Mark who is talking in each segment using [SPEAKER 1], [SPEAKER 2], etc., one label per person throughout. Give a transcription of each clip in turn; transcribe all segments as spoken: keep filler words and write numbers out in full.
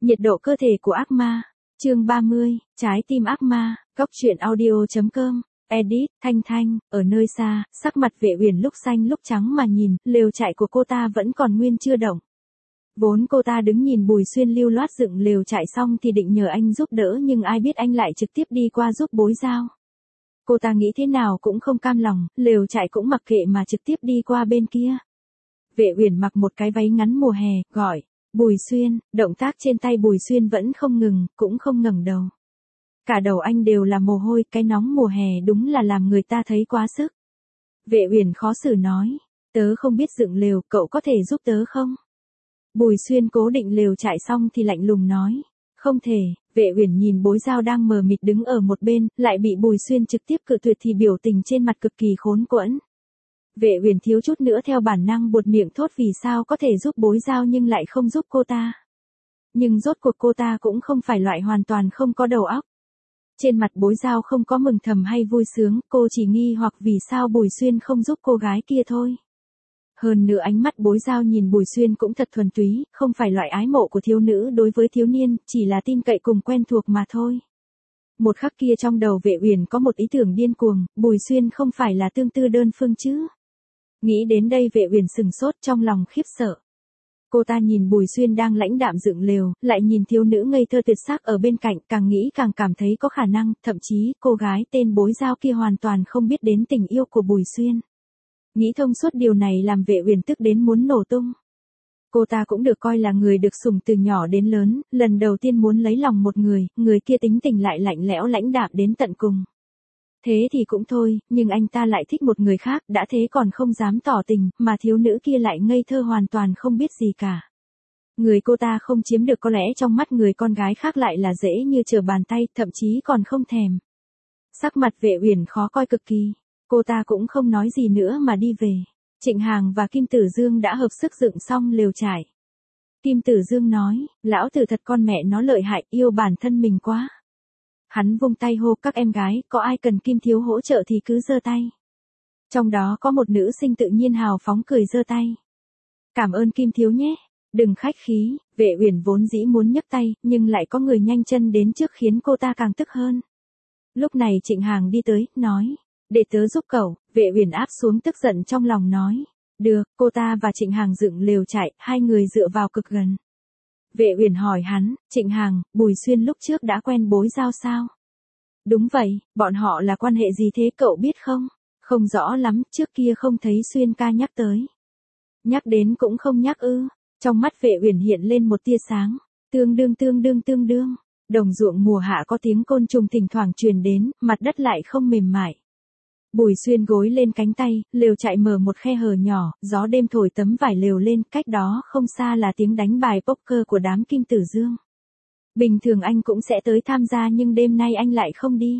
[SPEAKER 1] Nhiệt độ cơ thể của ác ma. Chương ba mươi, trái tim ác ma. Góc truyện audio chấm com. Edit, Thanh Thanh, ở nơi xa, sắc mặt Vệ Uyển lúc xanh lúc trắng mà nhìn, lều trại của cô ta vẫn còn nguyên chưa động. Vốn cô ta đứng nhìn Bùi Xuyên lưu loát dựng lều trại xong thì định nhờ anh giúp đỡ, nhưng ai biết anh lại trực tiếp đi qua giúp Bối Giao. Cô ta nghĩ thế nào cũng không cam lòng, lều trại cũng mặc kệ mà trực tiếp đi qua bên kia. Vệ Uyển mặc một cái váy ngắn mùa hè, gọi Bùi Xuyên, động tác trên tay Bùi Xuyên vẫn không ngừng, cũng không ngẩng đầu. Cả đầu anh đều là mồ hôi, cái nóng mùa hè đúng là làm người ta thấy quá sức. Vệ Uyển khó xử nói, tớ không biết dựng lều, cậu có thể giúp tớ không? Bùi Xuyên cố định lều trại xong thì lạnh lùng nói, không thể. Vệ Uyển nhìn Bối Giao đang mờ mịt đứng ở một bên, lại bị Bùi Xuyên trực tiếp cự tuyệt thì biểu tình trên mặt cực kỳ khốn quẫn. Vệ Uyển thiếu chút nữa theo bản năng buột miệng thốt vì sao có thể giúp Bối Giao nhưng lại không giúp cô ta. Nhưng rốt cuộc cô ta cũng không phải loại hoàn toàn không có đầu óc. Trên mặt Bối Giao không có mừng thầm hay vui sướng, cô chỉ nghi hoặc vì sao Bùi Xuyên không giúp cô gái kia thôi. Hơn nữa ánh mắt Bối Giao nhìn Bùi Xuyên cũng thật thuần túy, không phải loại ái mộ của thiếu nữ đối với thiếu niên, chỉ là tin cậy cùng quen thuộc mà thôi. Một khắc kia trong đầu Vệ Uyển có một ý tưởng điên cuồng, Bùi Xuyên không phải là tương tư đơn phương chứ. Nghĩ đến đây Vệ Uyển sừng sốt trong lòng khiếp sợ. Cô ta nhìn Bùi Xuyên đang lãnh đạm dựng lều, lại nhìn thiếu nữ ngây thơ tuyệt sắc ở bên cạnh, càng nghĩ càng cảm thấy có khả năng, thậm chí cô gái tên Bối Giao kia hoàn toàn không biết đến tình yêu của Bùi Xuyên. Nghĩ thông suốt điều này làm Vệ Uyển tức đến muốn nổ tung. Cô ta cũng được coi là người được sủng từ nhỏ đến lớn, lần đầu tiên muốn lấy lòng một người, người kia tính tình lại lạnh lẽo lãnh đạm đến tận cùng. Thế thì cũng thôi, nhưng anh ta lại thích một người khác, đã thế còn không dám tỏ tình, mà thiếu nữ kia lại ngây thơ hoàn toàn không biết gì cả. Người cô ta không chiếm được có lẽ trong mắt người con gái khác lại là dễ như trở bàn tay, thậm chí còn không thèm. Sắc mặt Vệ Uyển khó coi cực kỳ. Cô ta cũng không nói gì nữa mà đi về. Trịnh Hàng và Kim Tử Dương đã hợp sức dựng xong lều trại. Kim Tử Dương nói, lão tử thật con mẹ nó lợi hại, yêu bản thân mình quá. Hắn vung tay hô các em gái, có ai cần Kim thiếu hỗ trợ thì cứ giơ tay. Trong đó có một nữ sinh tự nhiên hào phóng cười giơ tay. Cảm ơn Kim thiếu nhé, đừng khách khí. Vệ Uyển vốn dĩ muốn nhấc tay, nhưng lại có người nhanh chân đến trước khiến cô ta càng tức hơn. Lúc này Trịnh Hàng đi tới, nói, để tớ giúp cậu. Vệ Uyển áp xuống tức giận trong lòng nói, được. Cô ta và Trịnh Hàng dựng lều trại, hai người dựa vào cực gần. Vệ Uyển hỏi hắn, Trịnh Hàng, Bùi Xuyên lúc trước đã quen Bối Giao sao? Đúng vậy, bọn họ là quan hệ gì thế cậu biết không? Không rõ lắm, trước kia không thấy Xuyên ca nhắc tới. Nhắc đến cũng không nhắc ư. Trong mắt Vệ Uyển hiện lên một tia sáng. Tương đương tương đương tương đương. Đồng ruộng mùa hạ có tiếng côn trùng thỉnh thoảng truyền đến, mặt đất lại không mềm mại. Bùi Xuyên gối lên cánh tay, lều trại mở một khe hở nhỏ, gió đêm thổi tấm vải lều lên, cách đó không xa là tiếng đánh bài poker của đám Kim Tử Dương. Bình thường anh cũng sẽ tới tham gia nhưng đêm nay anh lại không đi.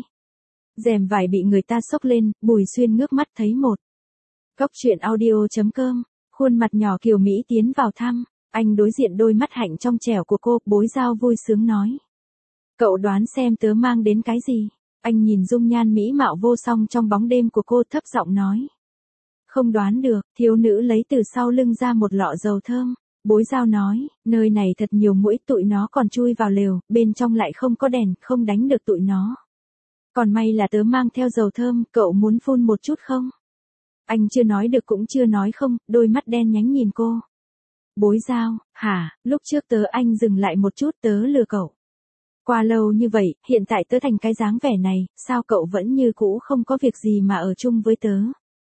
[SPEAKER 1] Rèm vải bị người ta xốc lên, Bùi Xuyên ngước mắt thấy một. Góc truyện audio chấm com, khuôn mặt nhỏ kiều Mỹ tiến vào thăm, anh đối diện đôi mắt hạnh trong trẻo của cô, Bối Giao vui sướng nói. Cậu đoán xem tớ mang đến cái gì? Anh nhìn dung nhan mỹ mạo vô song trong bóng đêm của cô thấp giọng nói. Không đoán được, thiếu nữ lấy từ sau lưng ra một lọ dầu thơm. Bối Giao nói, nơi này thật nhiều muỗi, tụi nó còn chui vào lều, bên trong lại không có đèn, không đánh được tụi nó. Còn may là tớ mang theo dầu thơm, cậu muốn phun một chút không? Anh chưa nói được cũng chưa nói không, đôi mắt đen nhánh nhìn cô. Bối Giao, hả, lúc trước tớ anh dừng lại một chút, tớ lừa cậu. Qua lâu như vậy, hiện tại tớ thành cái dáng vẻ này, sao cậu vẫn như cũ không có việc gì mà ở chung với tớ?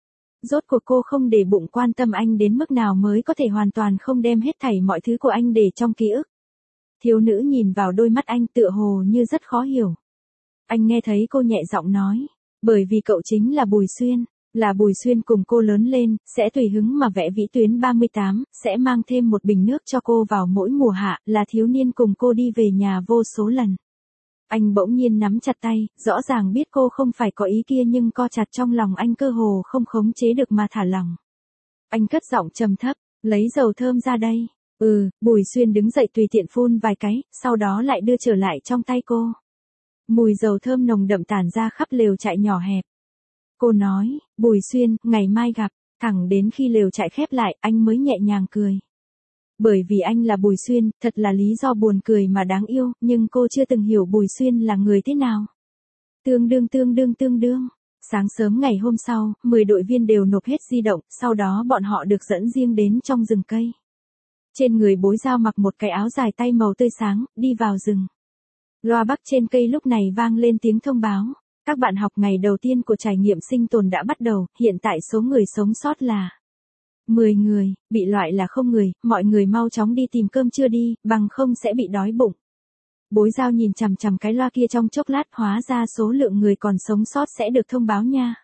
[SPEAKER 1] Rốt cuộc cô không để bụng quan tâm anh đến mức nào mới có thể hoàn toàn không đem hết thảy mọi thứ của anh để trong ký ức. Thiếu nữ nhìn vào đôi mắt anh tựa hồ như rất khó hiểu. Anh nghe thấy cô nhẹ giọng nói, bởi vì cậu chính là Bùi Xuyên, là Bùi Xuyên cùng cô lớn lên, sẽ tùy hứng mà vẽ vĩ tuyến ba mươi tám, sẽ mang thêm một bình nước cho cô vào mỗi mùa hạ, là thiếu niên cùng cô đi về nhà vô số lần. Anh bỗng nhiên nắm chặt tay, rõ ràng biết cô không phải có ý kia nhưng co chặt trong lòng anh cơ hồ không khống chế được mà thả lỏng. Anh cất giọng trầm thấp, lấy dầu thơm ra đây. Ừ, Bùi Xuyên đứng dậy tùy tiện phun vài cái, sau đó lại đưa trở lại trong tay cô. Mùi dầu thơm nồng đậm tản ra khắp lều trại nhỏ hẹp. Cô nói, Bùi Xuyên, ngày mai gặp, thẳng đến khi lều trại khép lại, anh mới nhẹ nhàng cười. Bởi vì anh là Bùi Xuyên, thật là lý do buồn cười mà đáng yêu, nhưng cô chưa từng hiểu Bùi Xuyên là người thế nào. Tương đương tương đương tương đương. Sáng sớm ngày hôm sau, mười đội viên đều nộp hết di động, sau đó bọn họ được dẫn riêng đến trong rừng cây. Trên người Bối Giao mặc một cái áo dài tay màu tươi sáng, đi vào rừng. Loa bắc trên cây lúc này vang lên tiếng thông báo. Các bạn học ngày đầu tiên của trải nghiệm sinh tồn đã bắt đầu, hiện tại số người sống sót là mười người, bị loại là không người, mọi người mau chóng đi tìm cơm trưa đi, bằng không sẽ bị đói bụng. Bối Giao nhìn chằm chằm cái loa kia trong chốc lát, hóa ra số lượng người còn sống sót sẽ được thông báo nha.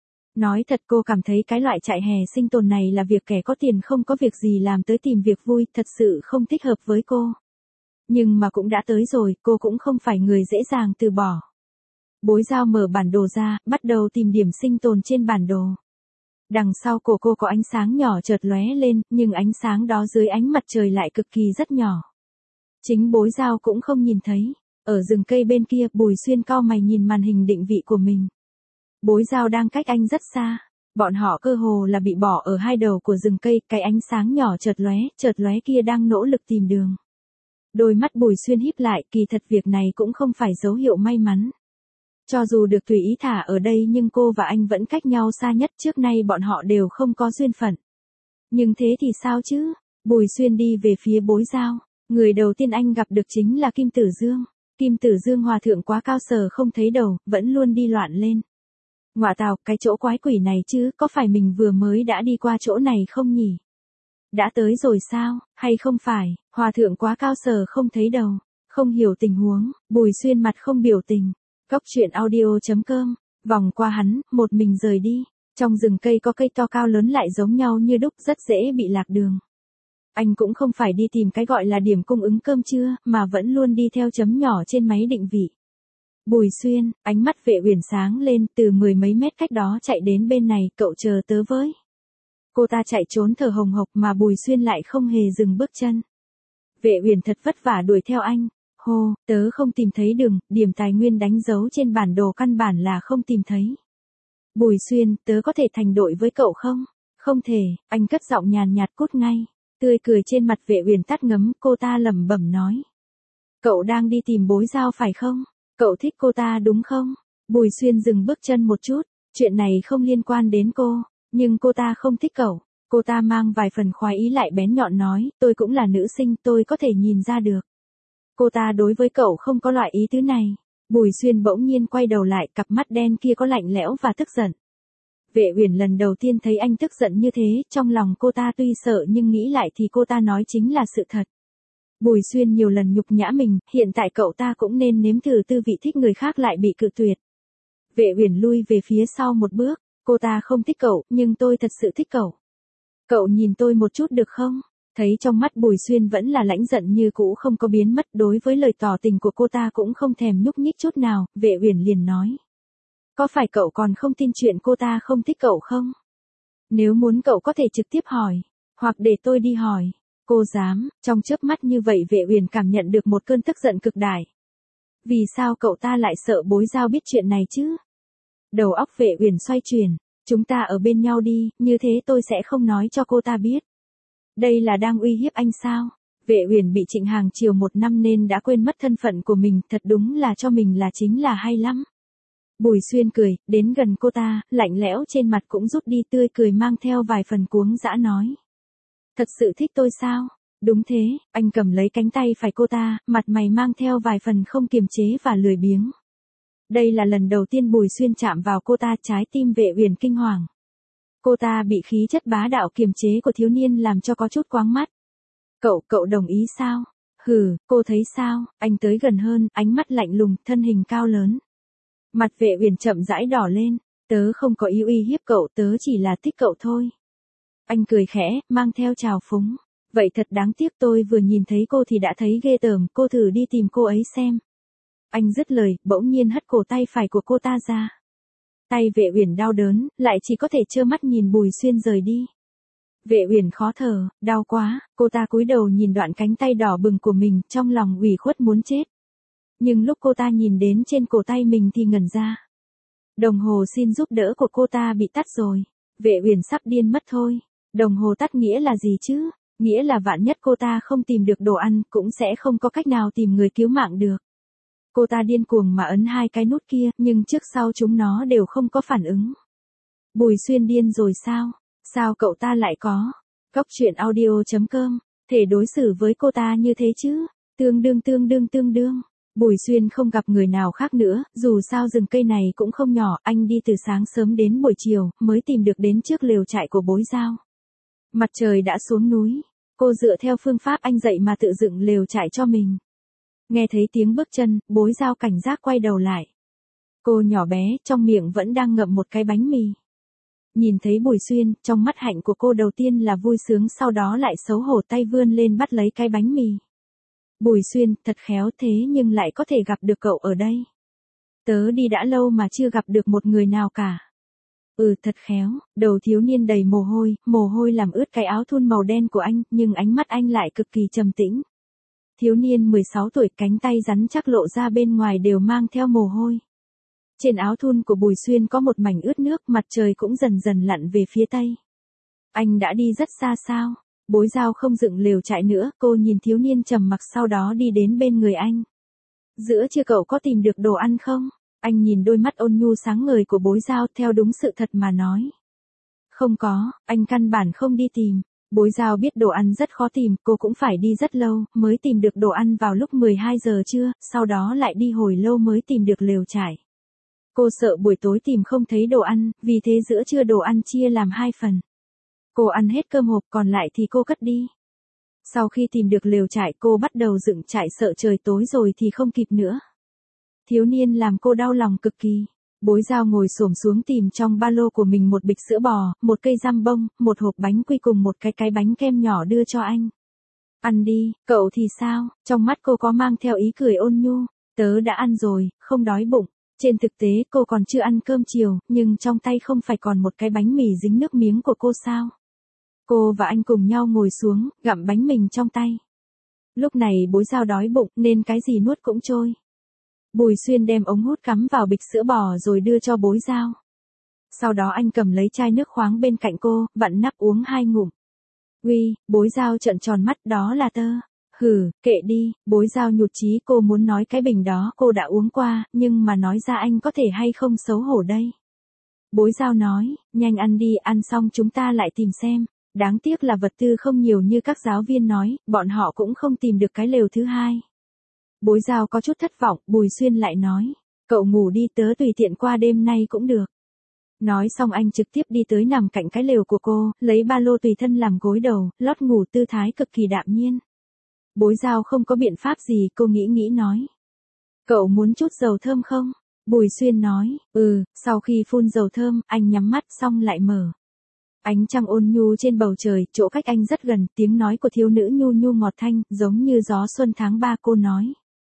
[SPEAKER 1] Nói thật cô cảm thấy cái loại trại hè sinh tồn này là việc kẻ có tiền không có việc gì làm tới tìm việc vui, thật sự không thích hợp với cô. Nhưng mà cũng đã tới rồi, cô cũng không phải người dễ dàng từ bỏ. Bối Giao mở bản đồ ra, bắt đầu tìm điểm sinh tồn trên bản đồ. Đằng sau cổ cô có ánh sáng nhỏ chợt lóe lên, nhưng ánh sáng đó dưới ánh mặt trời lại cực kỳ rất nhỏ. Chính Bối Giao cũng không nhìn thấy. Ở rừng cây bên kia, Bùi Xuyên cau mày nhìn màn hình định vị của mình. Bối Giao đang cách anh rất xa. Bọn họ cơ hồ là bị bỏ ở hai đầu của rừng cây, cái ánh sáng nhỏ chợt lóe, chợt lóe kia đang nỗ lực tìm đường. Đôi mắt Bùi Xuyên híp lại, kỳ thật việc này cũng không phải dấu hiệu may mắn. Cho dù được tùy ý thả ở đây nhưng cô và anh vẫn cách nhau xa nhất, trước nay bọn họ đều không có duyên phận. Nhưng thế thì sao chứ? Bùi Xuyên đi về phía Bối Giao. Người đầu tiên anh gặp được chính là Kim Tử Dương. Kim Tử Dương hòa thượng quá cao sờ không thấy đầu, vẫn luôn đi loạn lên. Ngọa tào, cái chỗ quái quỷ này chứ, có phải mình vừa mới đã đi qua chỗ này không nhỉ? Đã tới rồi sao, hay không phải, hòa thượng quá cao sờ không thấy đầu, không hiểu tình huống, Bùi Xuyên mặt không biểu tình. Cốc truyện audio chấm com, vòng qua hắn, một mình rời đi. Trong rừng cây có cây to cao lớn lại giống nhau như đúc, rất dễ bị lạc đường. Anh cũng không phải đi tìm cái gọi là điểm cung ứng cơm trưa, mà vẫn luôn đi theo chấm nhỏ trên máy định vị. Bùi Xuyên, ánh mắt Vệ Uyển sáng lên, từ mười mấy mét cách đó chạy đến bên này, cậu chờ tớ với. Cô ta chạy trốn thở hồng hộc mà Bùi Xuyên lại không hề dừng bước chân. Vệ Uyển thật vất vả đuổi theo anh. Hô, tớ không tìm thấy đường, điểm tài nguyên đánh dấu trên bản đồ căn bản là không tìm thấy. Bùi Xuyên, tớ có thể thành đội với cậu không? Không thể, anh cất giọng nhàn nhạt cút ngay. Tươi cười trên mặt Vệ Uyển tắt ngấm, cô ta lẩm bẩm nói. Cậu đang đi tìm Bối Giao phải không? Cậu thích cô ta đúng không? Bùi Xuyên dừng bước chân một chút, chuyện này không liên quan đến cô, nhưng cô ta không thích cậu. Cô ta mang vài phần khoái ý lại bén nhọn nói, tôi cũng là nữ sinh, tôi có thể nhìn ra được. Cô ta đối với cậu không có loại ý tứ này. Bùi Xuyên bỗng nhiên quay đầu lại, cặp mắt đen kia có lạnh lẽo và tức giận. Vệ Uyển lần đầu tiên thấy anh tức giận như thế, trong lòng cô ta tuy sợ nhưng nghĩ lại thì cô ta nói chính là sự thật. Bùi Xuyên nhiều lần nhục nhã mình, hiện tại cậu ta cũng nên nếm thử tư vị thích người khác lại bị cự tuyệt. Vệ Uyển lui về phía sau một bước, cô ta không thích cậu, nhưng tôi thật sự thích cậu. Cậu nhìn tôi một chút được không? Thấy trong mắt Bùi Xuyên vẫn là lãnh giận như cũ không có biến mất, đối với lời tỏ tình của cô ta cũng không thèm nhúc nhích chút nào, Vệ Uyển liền nói. Có phải cậu còn không tin chuyện cô ta không thích cậu không? Nếu muốn cậu có thể trực tiếp hỏi, hoặc để tôi đi hỏi. Cô dám, trong chớp mắt như vậy Vệ Uyển cảm nhận được một cơn tức giận cực đại. Vì sao cậu ta lại sợ Bối Giao biết chuyện này chứ? Đầu óc Vệ Uyển xoay chuyển, chúng ta ở bên nhau đi, như thế tôi sẽ không nói cho cô ta biết. Đây là đang uy hiếp anh sao? Vệ Uyển bị Trịnh Hàng chiều một năm nên đã quên mất thân phận của mình, thật đúng là cho mình là chính là hay lắm. Bùi Xuyên cười, đến gần cô ta, lạnh lẽo trên mặt cũng rút đi, tươi cười mang theo vài phần cuống dã nói. Thật sự thích tôi sao? Đúng thế, anh cầm lấy cánh tay phải cô ta, mặt mày mang theo vài phần không kiềm chế và lười biếng. Đây là lần đầu tiên Bùi Xuyên chạm vào cô ta, trái tim Vệ Uyển kinh hoàng. Cô ta bị khí chất bá đạo kiềm chế của thiếu niên làm cho có chút quáng mắt. Cậu, cậu đồng ý sao? Hừ, cô thấy sao? Anh tới gần hơn, ánh mắt lạnh lùng, thân hình cao lớn. Mặt Vệ Uyển chậm rãi đỏ lên, tớ không có ý uy hiếp cậu, tớ chỉ là thích cậu thôi. Anh cười khẽ, mang theo trào phúng. Vậy thật đáng tiếc, tôi vừa nhìn thấy cô thì đã thấy ghê tởm, cô thử đi tìm cô ấy xem. Anh dứt lời, bỗng nhiên hất cổ tay phải của cô ta ra. Tay Vệ Uyển đau đớn, lại chỉ có thể trơ mắt nhìn Bùi Xuyên rời đi. Vệ Uyển khó thở, đau quá, cô ta cúi đầu nhìn đoạn cánh tay đỏ bừng của mình, trong lòng ủy khuất muốn chết. Nhưng lúc cô ta nhìn đến trên cổ tay mình thì ngẩn ra. Đồng hồ xin giúp đỡ của cô ta bị tắt rồi. Vệ Uyển sắp điên mất thôi. Đồng hồ tắt nghĩa là gì chứ? Nghĩa là vạn nhất cô ta không tìm được đồ ăn cũng sẽ không có cách nào tìm người cứu mạng được. Cô ta điên cuồng mà ấn hai cái nút kia, nhưng trước sau chúng nó đều không có phản ứng. Bùi Xuyên điên rồi sao? Sao cậu ta lại có? Góc truyện audio chấm com, thể đối xử với cô ta như thế chứ? Tương đương tương đương tương đương. Bùi Xuyên không gặp người nào khác nữa, dù sao rừng cây này cũng không nhỏ, anh đi từ sáng sớm đến buổi chiều, mới tìm được đến trước lều trại của Bối Giao. Mặt trời đã xuống núi, cô dựa theo phương pháp anh dạy mà tự dựng lều trại cho mình. Nghe thấy tiếng bước chân, Bối Giao cảnh giác quay đầu lại. Cô nhỏ bé, trong miệng vẫn đang ngậm một cái bánh mì. Nhìn thấy Bùi Xuyên, trong mắt hạnh của cô đầu tiên là vui sướng, sau đó lại xấu hổ tay vươn lên bắt lấy cái bánh mì. Bùi Xuyên, thật khéo thế nhưng lại có thể gặp được cậu ở đây. Tớ đi đã lâu mà chưa gặp được một người nào cả. Ừ, thật khéo. Đầu thiếu niên đầy mồ hôi, mồ hôi làm ướt cái áo thun màu đen của anh, nhưng ánh mắt anh lại cực kỳ trầm tĩnh. Thiếu niên mười sáu tuổi, cánh tay rắn chắc lộ ra bên ngoài đều mang theo mồ hôi. Trên áo thun của Bùi Xuyên có một mảnh ướt nước, mặt trời cũng dần dần lặn về phía tây. Anh đã đi rất xa sao? Bối Giao không dựng lều trại nữa, cô nhìn thiếu niên trầm mặc sau đó đi đến bên người anh. Giữa trưa cậu có tìm được đồ ăn không? Anh nhìn đôi mắt ôn nhu sáng ngời của Bối Giao theo đúng sự thật mà nói. Không có, anh căn bản không đi tìm. Bối Giao biết đồ ăn rất khó tìm, cô cũng phải đi rất lâu, mới tìm được đồ ăn vào lúc mười hai giờ trưa, sau đó lại đi hồi lâu mới tìm được lều trại. Cô sợ buổi tối tìm không thấy đồ ăn, vì thế giữa trưa đồ ăn chia làm hai phần. Cô ăn hết cơm hộp, còn lại thì cô cất đi. Sau khi tìm được lều trại, cô bắt đầu dựng trại, sợ trời tối rồi thì không kịp nữa. Thiếu niên làm cô đau lòng cực kỳ. Bối Giao ngồi xổm xuống tìm trong ba lô của mình một bịch sữa bò, một cây giam bông, một hộp bánh quy cùng một cái cái bánh kem nhỏ đưa cho anh. Ăn đi, cậu thì sao? Trong mắt cô có mang theo ý cười ôn nhu. Tớ đã ăn rồi, không đói bụng. Trên thực tế cô còn chưa ăn cơm chiều, nhưng trong tay không phải còn một cái bánh mì dính nước miếng của cô sao? Cô và anh cùng nhau ngồi xuống, gặm bánh mình trong tay. Lúc này Bối Giao đói bụng nên cái gì nuốt cũng trôi. Bùi Xuyên đem ống hút cắm vào bịch sữa bò rồi đưa cho Bối Giao. Sau đó anh cầm lấy chai nước khoáng bên cạnh cô, vặn nắp uống hai ngụm. Uy, Bối Giao trợn tròn mắt, đó là tơ. Hừ, kệ đi. Bối Giao nhụt chí, cô muốn nói cái bình đó cô đã uống qua, nhưng mà nói ra anh có thể hay không xấu hổ đây. Bối Giao nói, nhanh ăn đi, ăn xong chúng ta lại tìm xem. Đáng tiếc là vật tư không nhiều như các giáo viên nói, bọn họ cũng không tìm được cái lều thứ hai. Bối Giao có chút thất vọng, Bùi Xuyên lại nói, cậu ngủ đi, tớ tùy tiện qua đêm nay cũng được. Nói xong anh trực tiếp đi tới nằm cạnh cái lều của cô, lấy ba lô tùy thân làm gối đầu, lót ngủ tư thái cực kỳ đạm nhiên. Bối Giao không có biện pháp gì, cô nghĩ nghĩ nói. Cậu muốn chút dầu thơm không? Bùi Xuyên nói, ừ, sau khi phun dầu thơm, anh nhắm mắt xong lại mở. Ánh trăng ôn nhu trên bầu trời, chỗ cách anh rất gần, tiếng nói của thiếu nữ nhu nhu ngọt thanh, giống như gió xuân tháng ba. Cô nói.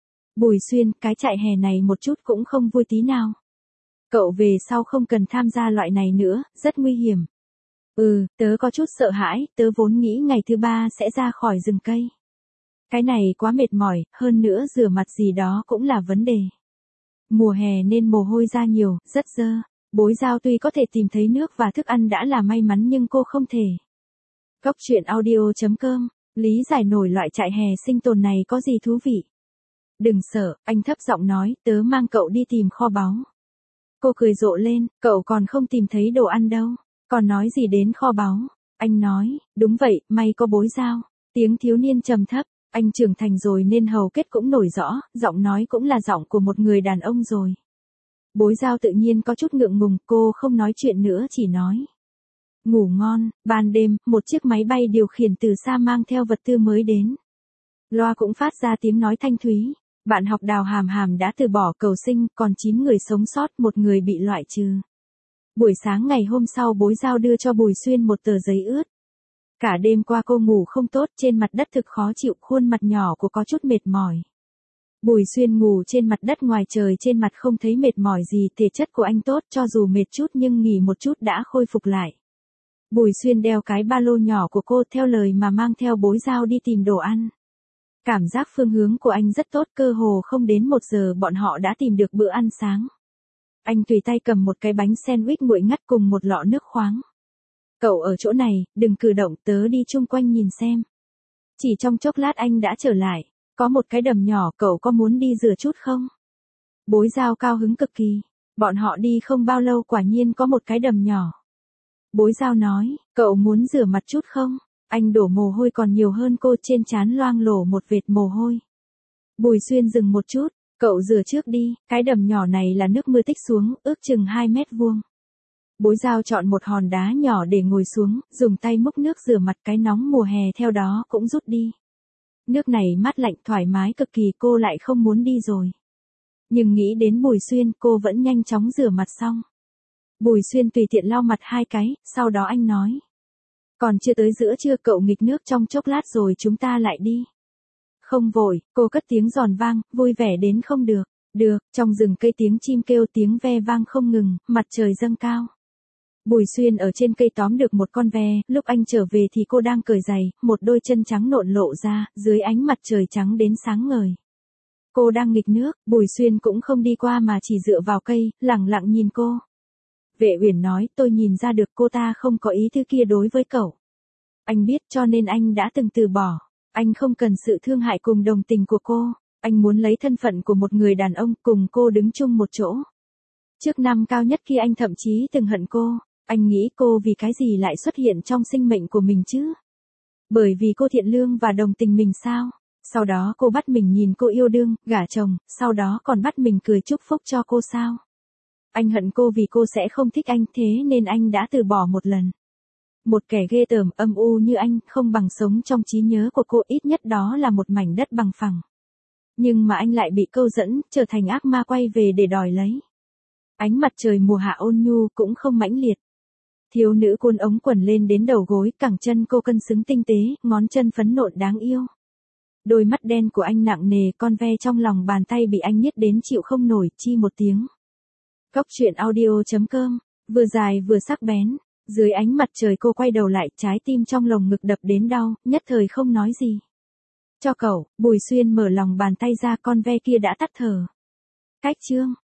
[SPEAKER 1] Bùi Xuyên, cái trại hè này một chút cũng không vui tí nào. Cậu về sau không cần tham gia loại này nữa, rất nguy hiểm. Ừ, tớ có chút sợ hãi, tớ vốn nghĩ ngày thứ ba sẽ ra khỏi rừng cây. Cái này quá mệt mỏi, hơn nữa rửa mặt gì đó cũng là vấn đề. Mùa hè nên mồ hôi ra nhiều, rất dơ. Bối Giao tuy có thể tìm thấy nước và thức ăn đã là may mắn nhưng cô không thể. Góc truyện audio chấm com, lý giải nổi loại trại hè sinh tồn này có gì thú vị. Đừng sợ, anh thấp giọng nói, tớ mang cậu đi tìm kho báu. Cô cười rộ lên, cậu còn không tìm thấy đồ ăn đâu, còn nói gì đến kho báu. Anh nói, đúng vậy, may có Bối Giao. Tiếng thiếu niên trầm thấp, anh trưởng thành rồi nên hầu kết cũng nổi rõ, giọng nói cũng là giọng của một người đàn ông rồi. Bối Giao tự nhiên có chút ngượng ngùng, cô không nói chuyện nữa chỉ nói. Ngủ ngon. Ban đêm, một chiếc máy bay điều khiển từ xa mang theo vật tư mới đến. Loa cũng phát ra tiếng nói thanh thúy. Bạn học Đào Hàm Hàm đã từ bỏ cầu sinh, còn chín người sống sót, một người bị loại trừ. Buổi sáng ngày hôm sau Bối Giao đưa cho Bùi Xuyên một tờ giấy ướt. Cả đêm qua cô ngủ không tốt, trên mặt đất thực khó chịu, khuôn mặt nhỏ của có chút mệt mỏi. Bùi Xuyên ngủ trên mặt đất ngoài trời, trên mặt không thấy mệt mỏi gì, thể chất của anh tốt, cho dù mệt chút nhưng nghỉ một chút đã khôi phục lại. Bùi Xuyên đeo cái ba lô nhỏ của cô theo lời mà mang theo Bối Giao đi tìm đồ ăn. Cảm giác phương hướng của anh rất tốt, cơ hồ không đến một giờ bọn họ đã tìm được bữa ăn sáng. Anh tùy tay cầm một cái bánh sandwich nguội ngắt cùng một lọ nước khoáng. Cậu ở chỗ này, đừng cử động, tớ đi chung quanh nhìn xem. Chỉ trong chốc lát anh đã trở lại. Có một cái đầm nhỏ, cậu có muốn đi rửa chút không? Bối Giao cao hứng cực kỳ. Bọn họ đi không bao lâu quả nhiên có một cái đầm nhỏ. Bối Giao nói, cậu muốn rửa mặt chút không? Anh đổ mồ hôi còn nhiều hơn cô, trên trán loang lổ một vệt mồ hôi. Bùi Xuyên dừng một chút, cậu rửa trước đi, cái đầm nhỏ này là nước mưa tích xuống, ước chừng hai mét vuông. Bối Giao chọn một hòn đá nhỏ để ngồi xuống, dùng tay múc nước rửa mặt, cái nóng mùa hè theo đó cũng rút đi. Nước này mát lạnh thoải mái cực kỳ, cô lại không muốn đi rồi. Nhưng nghĩ đến Bùi Xuyên, cô vẫn nhanh chóng rửa mặt xong. Bùi Xuyên tùy tiện lau mặt hai cái, sau đó anh nói. Còn chưa tới giữa trưa, cậu nghịch nước trong chốc lát rồi chúng ta lại đi. Không vội, cô cất tiếng giòn vang, vui vẻ đến không được. Được, trong rừng cây tiếng chim kêu, tiếng ve vang không ngừng, mặt trời dâng cao. Bùi Xuyên ở trên cây tóm được một con ve, lúc anh trở về thì cô đang cởi giày, một đôi chân trắng nộn lộ ra, dưới ánh mặt trời trắng đến sáng ngời. Cô đang nghịch nước, Bùi Xuyên cũng không đi qua mà chỉ dựa vào cây, lặng lặng nhìn cô. Vệ Uyển nói, tôi nhìn ra được cô ta không có ý thứ kia đối với cậu. Anh biết, cho nên anh đã từng từ bỏ. Anh không cần sự thương hại cùng đồng tình của cô. Anh muốn lấy thân phận của một người đàn ông cùng cô đứng chung một chỗ. Trước năm cao nhất khi anh thậm chí từng hận cô. Anh nghĩ cô vì cái gì lại xuất hiện trong sinh mệnh của mình chứ? Bởi vì cô thiện lương và đồng tình mình sao? Sau đó cô bắt mình nhìn cô yêu đương, gả chồng, sau đó còn bắt mình cười chúc phúc cho cô sao? Anh hận cô vì cô sẽ không thích anh, thế nên anh đã từ bỏ một lần. Một kẻ ghê tởm, âm u như anh, không bằng sống trong trí nhớ của cô, ít nhất đó là một mảnh đất bằng phẳng. Nhưng mà anh lại bị câu dẫn, trở thành ác ma quay về để đòi lấy. Ánh mặt trời mùa hạ ôn nhu cũng không mãnh liệt. Thiếu nữ cuốn ống quần lên đến đầu gối, cẳng chân cô cân xứng tinh tế, ngón chân phấn nộn đáng yêu. Đôi mắt đen của anh nặng nề, con ve trong lòng bàn tay bị anh nhét đến chịu không nổi, chi một tiếng. Cóc truyện audio chấm com, vừa dài vừa sắc bén. Dưới ánh mặt trời cô quay đầu lại, trái tim trong lồng ngực đập đến đau, nhất thời không nói gì. Cho cậu, Bùi Xuyên mở lòng bàn tay ra, con ve kia đã tắt thở. Cách chương.